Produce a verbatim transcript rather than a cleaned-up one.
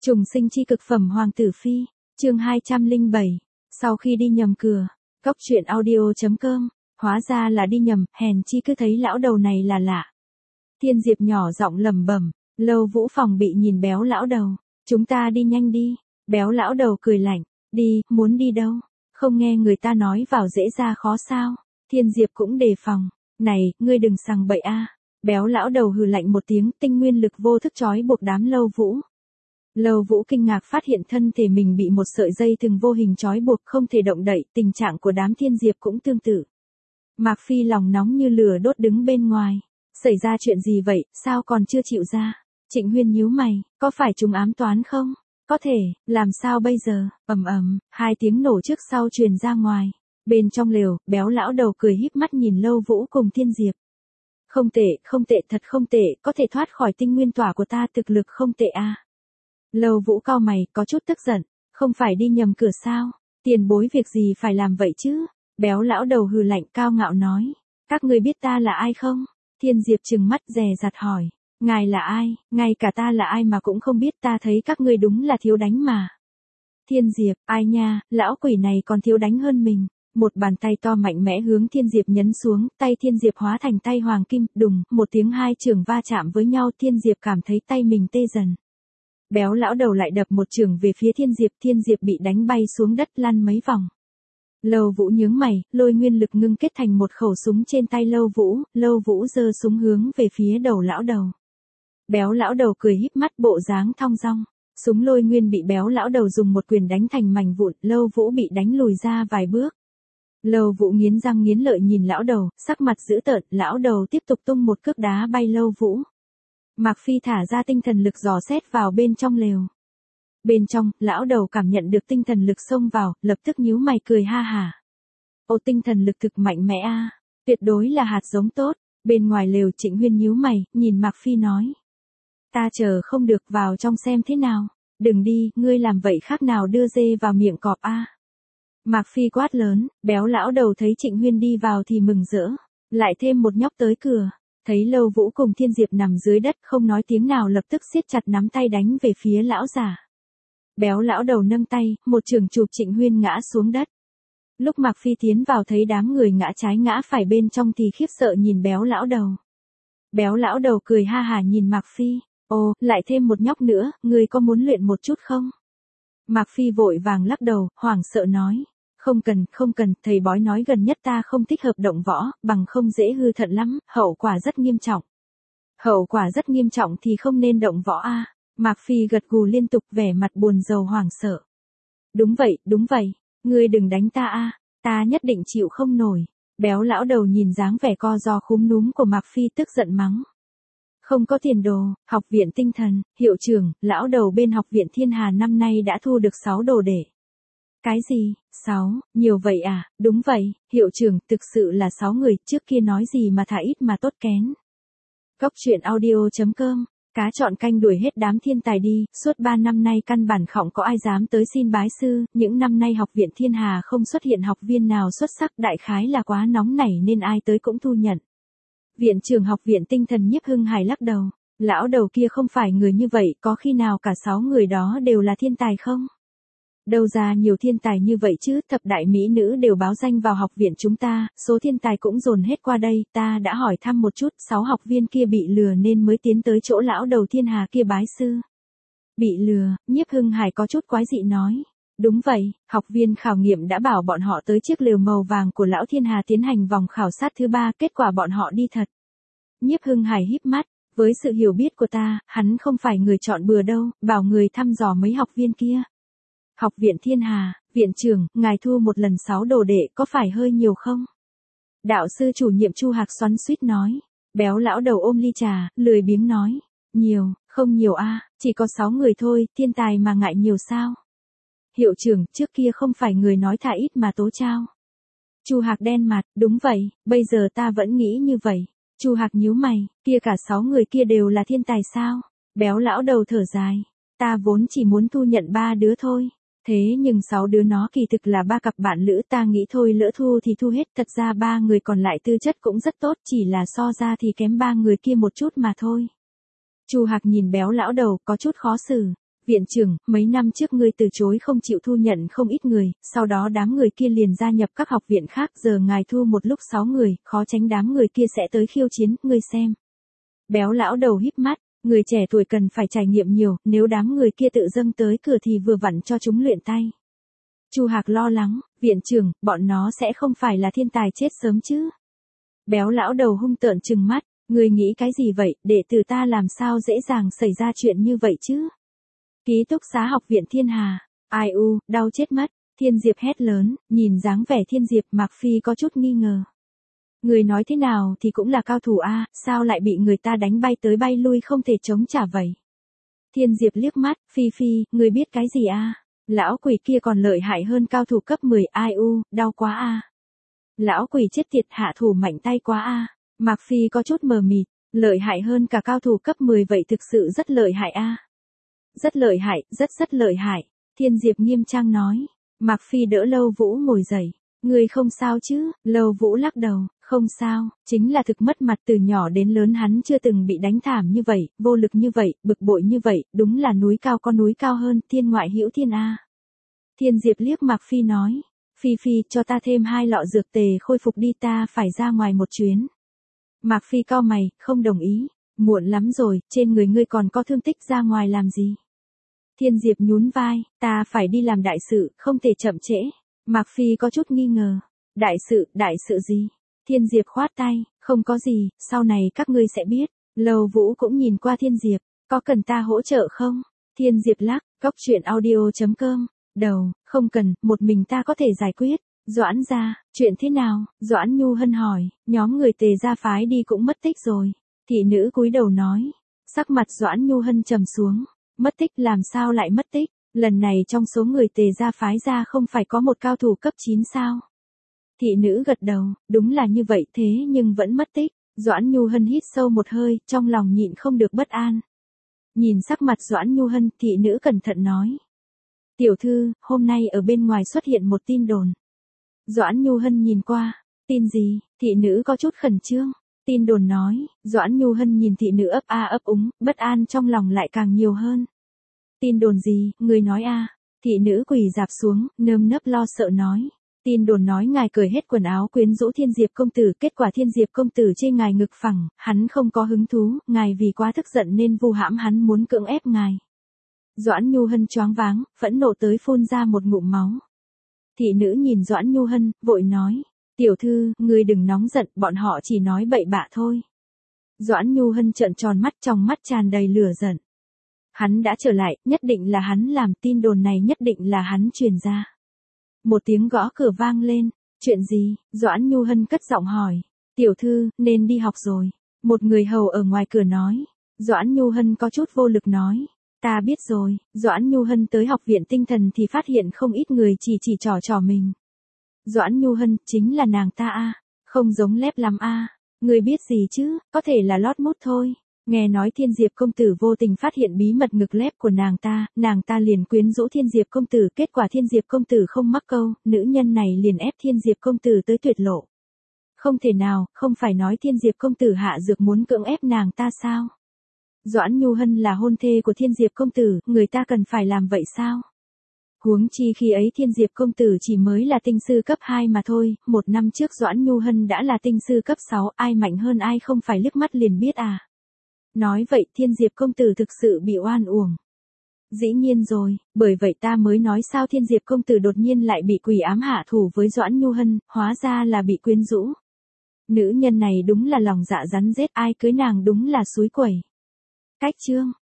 Trùng sinh chi cực phẩm Hoàng tử phi, chương hai trăm lẻ bảy, sau khi đi nhầm cửa, cốc truyện audio.com, hóa ra là đi nhầm, hèn chi cứ thấy lão đầu này là lạ. Thiên Diệp nhỏ giọng lẩm bẩm, Lâu Vũ phòng bị nhìn béo lão đầu, chúng ta đi nhanh đi, béo lão đầu cười lạnh, đi, muốn đi đâu, không nghe người ta nói vào dễ ra khó sao, Thiên Diệp cũng đề phòng, này, ngươi đừng sằng bậy a. Béo lão đầu hừ lạnh một tiếng, tinh nguyên lực vô thức trói buộc đám Lâu Vũ. Lâu Vũ kinh ngạc phát hiện thân thể mình bị một sợi dây thừng vô hình trói buộc không thể động đậy, tình trạng của đám Thiên Diệp cũng tương tự. Mạc Phi lòng nóng như lửa đốt đứng bên ngoài, xảy ra chuyện gì vậy, sao còn chưa chịu ra? Trịnh Huyên nhíu mày, có phải chúng ám toán không? Có thể, làm sao bây giờ? Ầm ầm, hai tiếng nổ trước sau truyền ra ngoài. Bên trong lều, béo lão đầu cười híp mắt nhìn Lâu Vũ cùng Thiên Diệp. Không tệ, không tệ, thật không tệ, có thể thoát khỏi tinh nguyên tỏa của ta, thực lực không tệ a. À. Lâu Vũ cau mày, có chút tức giận, không phải đi nhầm cửa sao? Tiền bối việc gì phải làm vậy chứ? Béo lão đầu hừ lạnh cao ngạo nói, các người biết ta là ai không? Thiên Diệp trừng mắt dè dặt hỏi, ngài là ai, ngay cả ta là ai mà cũng không biết, ta thấy các ngươi đúng là thiếu đánh mà. Thiên Diệp, ai nha, lão quỷ này còn thiếu đánh hơn mình. Một bàn tay to mạnh mẽ hướng Thiên Diệp nhấn xuống, tay Thiên Diệp hóa thành tay hoàng kim, đùng, một tiếng hai chưởng va chạm với nhau, Thiên Diệp cảm thấy tay mình tê dần. Béo lão đầu lại đập một chưởng về phía Thiên Diệp, Thiên Diệp bị đánh bay xuống đất lăn mấy vòng. Lâu Vũ nhướng mày, lôi nguyên lực ngưng kết thành một khẩu súng trên tay Lâu Vũ, Lâu Vũ giơ súng hướng về phía đầu lão đầu. Béo lão đầu cười híp mắt bộ dáng thong dong, súng lôi nguyên bị béo lão đầu dùng một quyền đánh thành mảnh vụn, Lâu Vũ bị đánh lùi ra vài bước. Lâu Vũ nghiến răng nghiến lợi nhìn lão đầu, sắc mặt dữ tợn, lão đầu tiếp tục tung một cước đá bay Lâu Vũ. Mạc Phi thả ra tinh thần lực dò xét vào bên trong lều. Bên trong, lão đầu cảm nhận được tinh thần lực xông vào, lập tức nhíu mày cười ha hả. Ô, tinh thần lực thực mạnh mẽ a, tuyệt đối là hạt giống tốt. Bên ngoài lều Trịnh Huyên nhíu mày, nhìn Mạc Phi nói. Ta chờ không được, vào trong xem thế nào. Đừng đi, ngươi làm vậy khác nào đưa dê vào miệng cọp a. Mạc Phi quát lớn, béo lão đầu thấy Trịnh Huyên đi vào thì mừng rỡ. Lại thêm một nhóc tới cửa. Thấy Lâu Vũ cùng Thiên Diệp nằm dưới đất không nói tiếng nào, lập tức siết chặt nắm tay đánh về phía lão giả. Béo lão đầu nâng tay, một chưởng chụp Trịnh Huyên ngã xuống đất. Lúc Mạc Phi tiến vào thấy đám người ngã trái ngã phải bên trong thì khiếp sợ nhìn béo lão đầu. Béo lão đầu cười ha hả nhìn Mạc Phi, ồ, lại thêm một nhóc nữa, ngươi có muốn luyện một chút không? Mạc Phi vội vàng lắc đầu, hoảng sợ nói. Không cần, không cần, thầy bói nói gần nhất ta không thích hợp động võ, bằng không dễ hư thận lắm, hậu quả rất nghiêm trọng. Hậu quả rất nghiêm trọng thì không nên động võ a. À. Mạc Phi gật gù liên tục, vẻ mặt buồn rầu hoảng sợ. Đúng vậy, đúng vậy, ngươi đừng đánh ta a, à. Ta nhất định chịu không nổi. Béo lão đầu nhìn dáng vẻ co ro khúm núm của Mạc Phi tức giận mắng. Không có tiền đồ, học viện tinh thần, hiệu trưởng, lão đầu bên học viện Thiên Hà năm nay đã thu được sáu đồ đệ. Cái gì, sáu, nhiều vậy à, đúng vậy, hiệu trưởng, thực sự là sáu người, trước kia nói gì mà thả ít mà tốt kén. Cốc truyện audio.com, cá chọn canh đuổi hết đám thiên tài đi, suốt ba năm nay căn bản không có ai dám tới xin bái sư, những năm nay học viện Thiên Hà không xuất hiện học viên nào xuất sắc, đại khái là quá nóng nảy nên ai tới cũng thu nhận. Viện trưởng học viện tinh thần Nhiếp Hưng Hải lắc đầu, lão đầu kia không phải người như vậy, có khi nào cả sáu người đó đều là thiên tài không? Đâu ra nhiều thiên tài như vậy chứ, thập đại mỹ nữ đều báo danh vào học viện chúng ta, số thiên tài cũng dồn hết qua đây, ta đã hỏi thăm một chút, sáu học viên kia bị lừa nên mới tiến tới chỗ lão đầu Thiên Hà kia bái sư. Bị lừa, Nhiếp Hưng Hải có chút quái dị nói. Đúng vậy, học viên khảo nghiệm đã bảo bọn họ tới chiếc lều màu vàng của lão Thiên Hà tiến hành vòng khảo sát thứ ba, kết quả bọn họ đi thật. Nhiếp Hưng Hải híp mắt, với sự hiểu biết của ta, hắn không phải người chọn bừa đâu, bảo người thăm dò mấy học viên kia. Học viện Thiên Hà, viện trưởng, ngài thu một lần sáu đồ đệ có phải hơi nhiều không? Đạo sư chủ nhiệm Chu Hạc xoắn xuýt nói. Béo lão đầu ôm ly trà, lười biếng nói. Nhiều, không nhiều a, à, chỉ có sáu người thôi, thiên tài mà ngại nhiều sao? Hiệu trưởng, trước kia không phải người nói thả ít mà tố trao. Chu Hạc đen mặt, đúng vậy, bây giờ ta vẫn nghĩ như vậy. Chu Hạc nhíu mày, kia cả sáu người kia đều là thiên tài sao? Béo lão đầu thở dài. Ta vốn chỉ muốn thu nhận ba đứa thôi. Thế nhưng sáu đứa nó kỳ thực là ba cặp bạn lữ, ta nghĩ thôi lỡ thu thì thu hết, thật ra ba người còn lại tư chất cũng rất tốt, chỉ là so ra thì kém ba người kia một chút mà thôi. Chu Hạc nhìn béo lão đầu có chút khó xử, Viện trưởng, mấy năm trước ngươi từ chối không chịu thu nhận không ít người, sau đó đám người kia liền gia nhập các học viện khác, giờ ngài thu một lúc sáu người, khó tránh đám người kia sẽ tới khiêu chiến, ngươi xem. Béo lão đầu híp mắt, người trẻ tuổi cần phải trải nghiệm nhiều, nếu đám người kia tự dâng tới cửa thì vừa vặn cho chúng luyện tay. Chu Hạc lo lắng, viện trưởng, bọn nó sẽ không phải là thiên tài chết sớm chứ. Béo lão đầu hung tợn trừng mắt, người nghĩ cái gì vậy, đệ tử ta làm sao dễ dàng xảy ra chuyện như vậy chứ. Ký túc xá học viện Thiên Hà, ai u, đau chết mất, Thiên Diệp hét lớn, nhìn dáng vẻ Thiên Diệp Mạc Phi có chút nghi ngờ. Người nói thế nào thì cũng là cao thủ a, sao lại bị người ta đánh bay tới bay lui không thể chống trả vậy. Thiên Diệp liếc mắt, Phi Phi, người biết cái gì a? Lão quỷ kia còn lợi hại hơn cao thủ cấp mười, ai u, đau quá a. Lão quỷ chết tiệt, hạ thủ mạnh tay quá a. Mạc Phi có chút mờ mịt, lợi hại hơn cả cao thủ cấp mười vậy thực sự rất lợi hại a. Rất lợi hại, rất rất lợi hại, Thiên Diệp nghiêm trang nói. Mạc Phi đỡ Lâu Vũ ngồi dậy, người không sao chứ, Lâu Vũ lắc đầu, không sao, chính là thực mất mặt, từ nhỏ đến lớn hắn chưa từng bị đánh thảm như vậy, vô lực như vậy, bực bội như vậy, đúng là núi cao có núi cao hơn, thiên ngoại hữu thiên a. Thiên Diệp liếc Mạc Phi nói, Phi Phi cho ta thêm hai lọ dược tề khôi phục đi, ta phải ra ngoài một chuyến. Mạc Phi cau mày, không đồng ý, muộn lắm rồi, trên người ngươi còn có thương tích, ra ngoài làm gì. Thiên Diệp nhún vai, ta phải đi làm đại sự, không thể chậm trễ. Mạc Phi có chút nghi ngờ, đại sự, đại sự gì? Thiên Diệp khoát tay, không có gì, sau này các ngươi sẽ biết. Lâu Vũ cũng nhìn qua Thiên Diệp, có cần ta hỗ trợ không? Thiên Diệp lắc, cóc truyện audio chấm com, đầu, không cần, một mình ta có thể giải quyết. Doãn gia, chuyện thế nào? Doãn Nhu Hân hỏi, nhóm người Tề gia phái đi cũng mất tích rồi. Thị nữ cúi đầu nói, sắc mặt Doãn Nhu Hân trầm xuống, mất tích làm sao lại mất tích, lần này trong số người Tề gia phái ra không phải có một cao thủ cấp chín sao? Thị nữ gật đầu, đúng là như vậy, thế nhưng vẫn mất tích. Doãn Nhu Hân hít sâu một hơi, trong lòng nhịn không được bất an. Nhìn sắc mặt Doãn Nhu Hân, thị nữ cẩn thận nói, tiểu thư, hôm nay ở bên ngoài xuất hiện một tin đồn. Doãn Nhu Hân nhìn qua, tin gì? Thị nữ có chút khẩn trương. Tin đồn nói, Doãn Nhu Hân nhìn thị nữ ấp a ấp úng, bất an trong lòng lại càng nhiều hơn. Tin đồn gì, người nói a? Thị nữ quỳ dạp xuống, nơm nớp lo sợ nói. Tin đồn nói ngài cởi hết quần áo quyến rũ Thiên Diệp công tử, kết quả Thiên Diệp công tử chê ngài ngực phẳng, hắn không có hứng thú, ngài vì quá tức giận nên vu hãm hắn, muốn cưỡng ép ngài. Doãn Nhu Hân choáng váng, phẫn nộ tới phun ra một ngụm máu. Thị nữ nhìn Doãn Nhu Hân, vội nói, tiểu thư, ngươi đừng nóng giận, bọn họ chỉ nói bậy bạ thôi. Doãn Nhu Hân trợn tròn mắt, trong mắt tràn đầy lửa giận. Hắn đã trở lại, nhất định là hắn làm, tin đồn này nhất định là hắn truyền ra. Một tiếng gõ cửa vang lên, chuyện gì? Doãn Nhu Hân cất giọng hỏi, tiểu thư, nên đi học rồi. Một người hầu ở ngoài cửa nói. Doãn Nhu Hân có chút vô lực nói, ta biết rồi. Doãn Nhu Hân tới học viện tinh thần thì phát hiện không ít người chỉ chỉ trò trò mình. Doãn Nhu Hân, chính là nàng ta a, không giống lép lắm a. Người biết gì chứ, có thể là lót mút thôi. Nghe nói Thiên Diệp công tử vô tình phát hiện bí mật ngực lép của nàng ta, nàng ta liền quyến rũ Thiên Diệp công tử, kết quả Thiên Diệp công tử không mắc câu, nữ nhân này liền ép Thiên Diệp công tử tới tuyệt lộ. Không thể nào, không phải nói Thiên Diệp công tử hạ dược muốn cưỡng ép nàng ta sao? Doãn Nhu Hân là hôn thê của Thiên Diệp công tử, người ta cần phải làm vậy sao? Huống chi khi ấy Thiên Diệp công tử chỉ mới là tinh sư cấp hai mà thôi, một năm trước Doãn Nhu Hân đã là tinh sư cấp sáu, ai mạnh hơn ai không phải liếc mắt liền biết à? Nói vậy Thiên Diệp công tử thực sự bị oan uổng. Dĩ nhiên rồi, bởi vậy ta mới nói sao Thiên Diệp công tử đột nhiên lại bị quỷ ám hạ thủ với Doãn Nhu Hân, hóa ra là bị quyến rũ. Nữ nhân này đúng là lòng dạ rắn rết, ai cưới nàng đúng là xúi quẩy. Cách chương